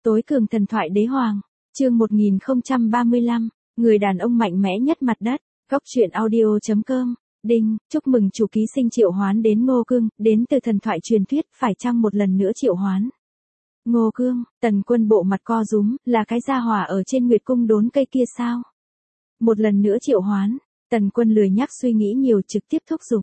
Tối cường thần thoại đế hoàng, chương 1035, người đàn ông mạnh mẽ nhất mặt đất, góc truyện audio.com, đinh, chúc mừng chủ ký sinh triệu hoán đến Ngô Cương, đến từ thần thoại truyền thuyết, phải chăng một lần nữa triệu hoán. Ngô Cương, Tần Quân bộ mặt co rúm, là cái gia hỏa ở trên Nguyệt Cung đốn cây kia sao? Một lần nữa triệu hoán, Tần Quân lười nhắc suy nghĩ nhiều trực tiếp thúc giục.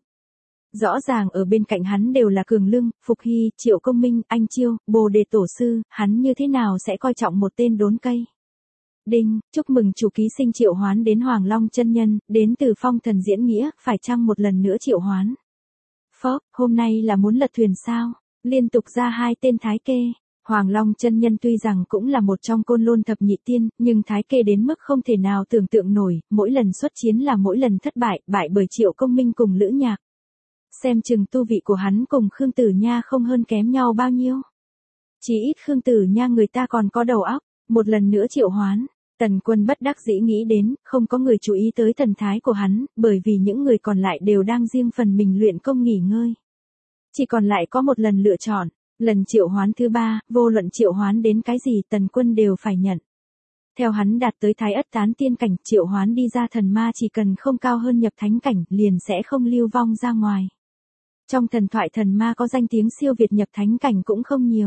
Rõ ràng ở bên cạnh hắn đều là Cường Lương, Phục Hy, Triệu Công Minh, Anh Chiêu, Bồ Đề Tổ Sư, hắn như thế nào sẽ coi trọng một tên đốn cây. Đinh, chúc mừng chủ ký sinh triệu hoán đến Hoàng Long chân nhân, đến từ Phong Thần Diễn Nghĩa, phải chăng một lần nữa triệu hoán. Phốc, hôm nay là muốn lật thuyền sao, liên tục ra hai tên thái kê. Hoàng Long chân nhân tuy rằng cũng là một trong Côn Lôn thập nhị tiên, nhưng thái kê đến mức không thể nào tưởng tượng nổi, mỗi lần xuất chiến là mỗi lần thất bại, bại bởi Triệu Công Minh cùng Lữ Nhạc. Xem chừng tu vị của hắn cùng Khương Tử Nha không hơn kém nhau bao nhiêu. Chỉ ít Khương Tử Nha người ta còn có đầu óc, một lần nữa triệu hoán. Tần Quân bất đắc dĩ nghĩ đến, không có người chú ý tới thần thái của hắn, bởi vì những người còn lại đều đang riêng phần mình luyện công nghỉ ngơi. Chỉ còn lại có một lần lựa chọn, lần triệu hoán thứ ba, vô luận triệu hoán đến cái gì Tần Quân đều phải nhận. Theo hắn đạt tới Thái Ất Tán tiên cảnh, triệu hoán đi ra thần ma chỉ cần không cao hơn nhập thánh cảnh, liền sẽ không lưu vong ra ngoài. Trong thần thoại thần ma có danh tiếng siêu việt nhập thánh cảnh cũng không nhiều.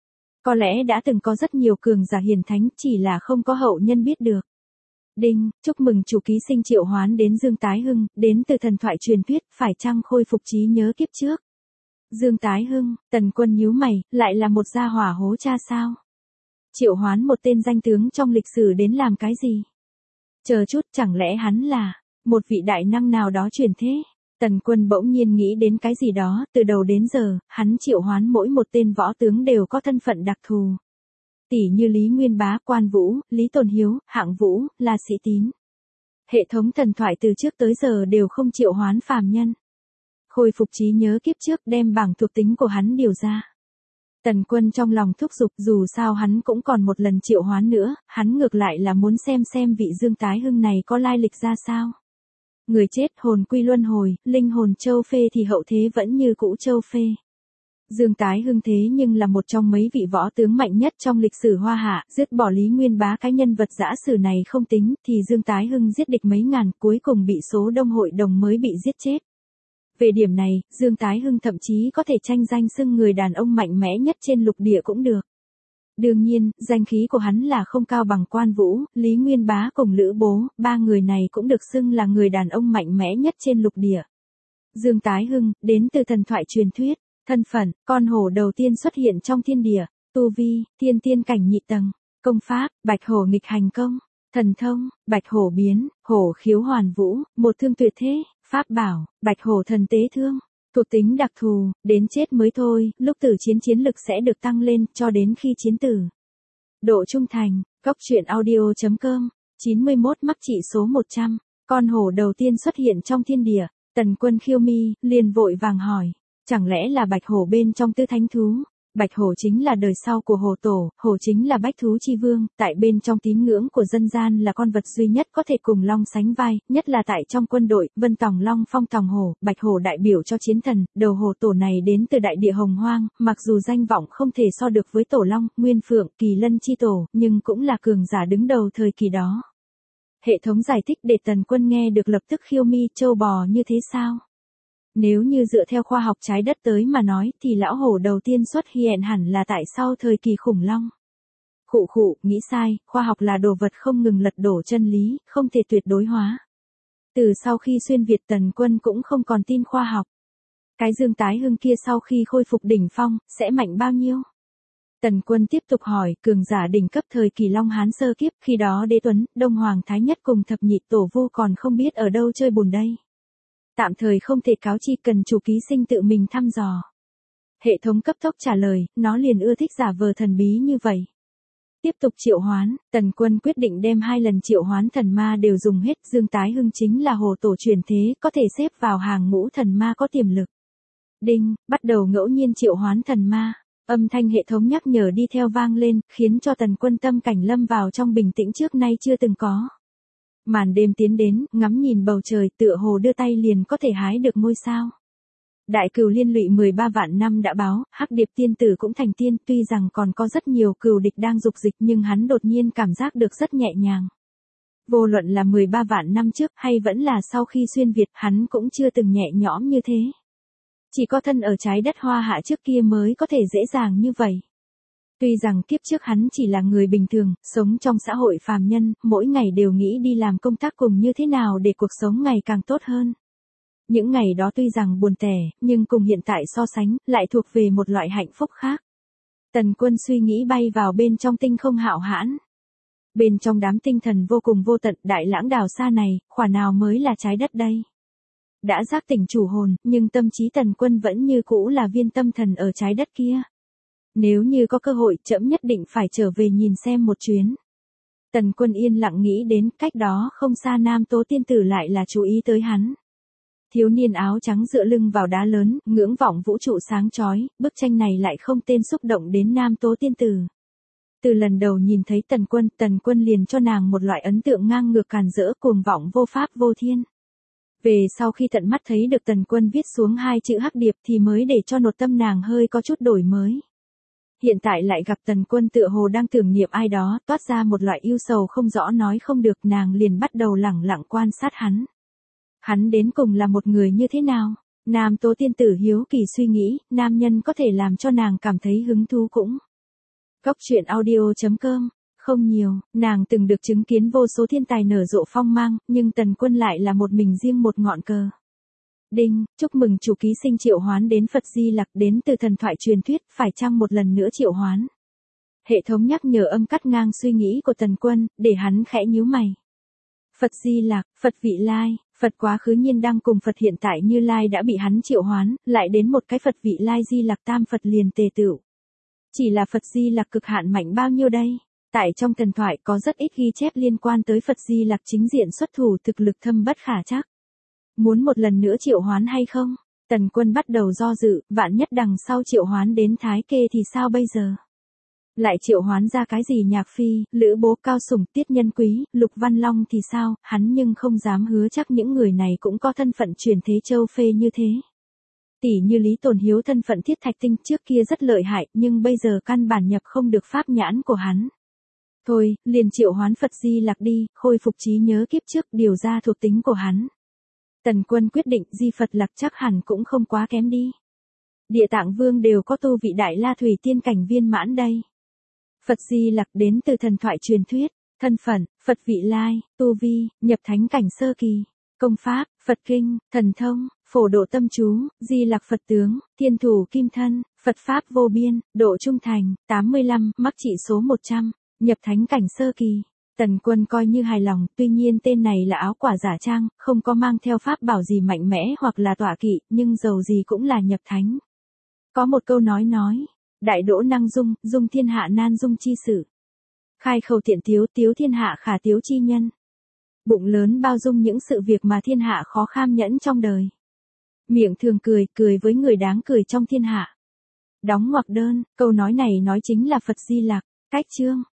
Có lẽ đã từng có rất nhiều cường giả hiền thánh, chỉ là không có hậu nhân biết được. Đinh, chúc mừng chủ ký sinh triệu hoán đến Dương Tái Hưng, đến từ thần thoại truyền thuyết, phải chăng khôi phục trí nhớ kiếp trước. Dương Tái Hưng, Tần Quân nhíu mày, lại là một gia hỏa hố cha sao? Triệu hoán một tên danh tướng trong lịch sử đến làm cái gì? Chờ chút, chẳng lẽ hắn là một vị đại năng nào đó truyền thế? Tần Quân bỗng nhiên nghĩ đến cái gì đó, từ đầu đến giờ, hắn triệu hoán mỗi một tên võ tướng đều có thân phận đặc thù. Tỷ như Lý Nguyên Bá, Quan Vũ, Lý Tồn Hiếu, Hạng Vũ, La Sĩ Tín. Hệ thống thần thoại từ trước tới giờ đều không triệu hoán phàm nhân. Khôi phục trí nhớ kiếp trước đem bảng thuộc tính của hắn điều ra. Tần Quân trong lòng thúc giục, dù sao hắn cũng còn một lần triệu hoán nữa, hắn ngược lại là muốn xem vị Dương Tái Hưng này có lai lịch ra sao. Người chết hồn quy luân hồi, linh hồn châu phê thì hậu thế vẫn như cũ châu phê. Dương Tái Hưng thế nhưng là một trong mấy vị võ tướng mạnh nhất trong lịch sử Hoa Hạ, giết bỏ Lý Nguyên Bá cái nhân vật dã sử này không tính, thì Dương Tái Hưng giết địch mấy ngàn, cuối cùng bị số đông hội đồng mới bị giết chết. Về điểm này, Dương Tái Hưng thậm chí có thể tranh danh xưng người đàn ông mạnh mẽ nhất trên lục địa cũng được. Đương nhiên, danh khí của hắn là không cao bằng Quan Vũ, Lý Nguyên Bá cùng Lữ Bố, ba người này cũng được xưng là người đàn ông mạnh mẽ nhất trên lục địa. Dương Tái Hưng, đến từ thần thoại truyền thuyết, thân phận, con hổ đầu tiên xuất hiện trong thiên địa, tu vi, thiên tiên cảnh nhị tầng, công pháp, bạch hổ nghịch hành công, thần thông, bạch hổ biến, hổ khiếu hoàn vũ, một thương tuyệt thế, pháp bảo, bạch hổ thần tế thương. Thuộc tính đặc thù, đến chết mới thôi, lúc tử chiến lực sẽ được tăng lên, cho đến khi chiến tử. Độ trung thành, góc truyện audio.com, 91 mắc chỉ số 100, con hổ đầu tiên xuất hiện trong thiên địa, Tần Quân khiêu mi, liền vội vàng hỏi, chẳng lẽ là bạch hổ bên trong tứ thánh thú? Bạch hổ chính là đời sau của hổ tổ, hổ chính là bách thú chi vương, tại bên trong tín ngưỡng của dân gian là con vật duy nhất có thể cùng long sánh vai, nhất là tại trong quân đội, Vân Tòng Long phong tòng hổ, bạch hổ đại biểu cho chiến thần, đầu hổ tổ này đến từ đại địa hồng hoang, mặc dù danh vọng không thể so được với tổ long, nguyên phượng, kỳ lân chi tổ, nhưng cũng là cường giả đứng đầu thời kỳ đó. Hệ thống giải thích để Tần Quân nghe được lập tức khiêu mi, trâu bò như thế sao? Nếu như dựa theo khoa học trái đất tới mà nói thì lão hổ đầu tiên xuất hiện hẳn là tại sau thời kỳ khủng long. Khụ, nghĩ sai, khoa học là đồ vật không ngừng lật đổ chân lý, không thể tuyệt đối hóa. Từ sau khi xuyên Việt Tần Quân cũng không còn tin khoa học. Cái Dương Tái Hưng kia sau khi khôi phục đỉnh phong, sẽ mạnh bao nhiêu? Tần Quân tiếp tục hỏi, cường giả đỉnh cấp thời kỳ Long Hán sơ kiếp, khi đó Đế Tuấn, Đông Hoàng Thái Nhất cùng thập nhị tổ vu còn không biết ở đâu chơi bùn đây. Tạm thời không thể cáo chi, cần chủ ký sinh tự mình thăm dò. Hệ thống cấp tốc trả lời, nó liền ưa thích giả vờ thần bí như vậy. Tiếp tục triệu hoán, Tần Quân quyết định đem 2 lần triệu hoán thần ma đều dùng hết, Dương Tái Hưng chính là hổ tổ truyền thế, có thể xếp vào hàng ngũ thần ma có tiềm lực. Đinh, bắt đầu ngẫu nhiên triệu hoán thần ma, âm thanh hệ thống nhắc nhở đi theo vang lên, khiến cho Tần Quân tâm cảnh lâm vào trong bình tĩnh trước nay chưa từng có. Màn đêm tiến đến, ngắm nhìn bầu trời, tựa hồ đưa tay liền có thể hái được ngôi sao. Đại cừu liên lụy 13 vạn năm đã báo, Hắc Điệp tiên tử cũng thành tiên, tuy rằng còn có rất nhiều cừu địch đang dục dịch nhưng hắn đột nhiên cảm giác được rất nhẹ nhàng. Vô luận là 13 vạn năm trước hay vẫn là sau khi xuyên Việt, hắn cũng chưa từng nhẹ nhõm như thế. Chỉ có thân ở trái đất Hoa Hạ trước kia mới có thể dễ dàng như vậy. Tuy rằng kiếp trước hắn chỉ là người bình thường, sống trong xã hội phàm nhân, mỗi ngày đều nghĩ đi làm công tác cùng như thế nào để cuộc sống ngày càng tốt hơn. Những ngày đó tuy rằng buồn tẻ, nhưng cùng hiện tại so sánh, lại thuộc về một loại hạnh phúc khác. Tần Quân suy nghĩ bay vào bên trong tinh không hạo hãn. Bên trong đám tinh thần vô cùng vô tận đại lãng đào xa này, khỏa nào mới là trái đất đây? Đã giác tỉnh chủ hồn, nhưng tâm trí Tần Quân vẫn như cũ là viên tâm thần ở trái đất kia. Nếu như có cơ hội, trẫm nhất định phải trở về nhìn xem một chuyến. Tần Quân yên lặng nghĩ đến, cách đó không xa Nam Tố tiên tử lại là chú ý tới hắn. Thiếu niên áo trắng dựa lưng vào đá lớn, ngưỡng vọng vũ trụ sáng chói, bức tranh này lại không tên xúc động đến Nam Tố tiên tử. Từ lần đầu nhìn thấy Tần Quân liền cho nàng một loại ấn tượng ngang ngược càn rỡ, cuồng vọng vô pháp vô thiên. Về sau khi tận mắt thấy được Tần Quân viết xuống hai chữ Hắc Điệp thì mới để cho nội tâm nàng hơi có chút đổi mới. Hiện tại lại gặp Tần Quân tựa hồ đang tưởng niệm ai đó, toát ra một loại ưu sầu không rõ nói không được, nàng liền bắt đầu lẳng lặng quan sát hắn. Hắn đến cùng là một người như thế nào? Nam Tố tiên tử hiếu kỳ suy nghĩ, nam nhân có thể làm cho nàng cảm thấy hứng thú cũng. Góc truyện audio.com. Không nhiều, nàng từng được chứng kiến vô số thiên tài nở rộ phong mang, nhưng Tần Quân lại là một mình riêng một ngọn cờ. Đinh, chúc mừng chủ ký sinh triệu hoán đến Phật Di Lặc đến từ thần thoại truyền thuyết, phải chăng một lần nữa triệu hoán? Hệ thống nhắc nhở âm cắt ngang suy nghĩ của Tần Quân, để hắn khẽ nhíu mày. Phật Di Lặc, Phật Vị Lai, Phật quá khứ nhiên đăng cùng Phật hiện tại Như Lai đã bị hắn triệu hoán, lại đến một cái Phật Vị Lai Di Lặc tam Phật liền tề tựu. Chỉ là Phật Di Lặc cực hạn mạnh bao nhiêu đây? Tại trong thần thoại có rất ít ghi chép liên quan tới Phật Di Lặc chính diện xuất thủ, thực lực thâm bất khả trắc. Muốn một lần nữa triệu hoán hay không? Tần Quân bắt đầu do dự, vạn nhất đằng sau triệu hoán đến Thái Kê thì sao bây giờ? Lại triệu hoán ra cái gì Nhạc Phi, Lữ Bố, Cao Sủng, Tiết Nhân Quý, Lục Văn Long thì sao? Hắn nhưng không dám hứa chắc những người này cũng có thân phận truyền thế châu phê như thế. Tỷ như Lý Tồn Hiếu thân phận Thiết Thạch Tinh trước kia rất lợi hại, nhưng bây giờ căn bản nhập không được pháp nhãn của hắn. Thôi, liền triệu hoán Phật Di Lặc đi, khôi phục trí nhớ kiếp trước, điều ra thuộc tính của hắn. Tần Quân quyết định Di Phật Lặc chắc hẳn cũng không quá kém đi. Địa Tạng Vương đều có tu vị Đại La Thủy tiên cảnh viên mãn đây. Phật Di Lặc đến từ thần thoại truyền thuyết, thân phận, Phật Vị Lai, tu vi, nhập thánh cảnh sơ kỳ, công pháp, Phật kinh, thần thông, phổ độ tâm chú, Di Lặc Phật tướng, thiên thủ kim thân, Phật pháp vô biên, độ trung thành, 85, mắc trị số 100, nhập thánh cảnh sơ kỳ. Tần Quân coi như hài lòng, tuy nhiên tên này là áo quả giả trang, không có mang theo pháp bảo gì mạnh mẽ hoặc là tọa kỵ, nhưng dầu gì cũng là nhập thánh. Có một câu nói, đại đỗ năng dung, dung thiên hạ nan dung chi sự. Khai khẩu tiện tiếu, tiếu thiên hạ khả tiếu chi nhân. Bụng lớn bao dung những sự việc mà thiên hạ khó kham nhẫn trong đời. Miệng thường cười, cười với người đáng cười trong thiên hạ. Đóng ngoặc đơn, câu nói này nói chính là Phật Di Lặc. Cách chương,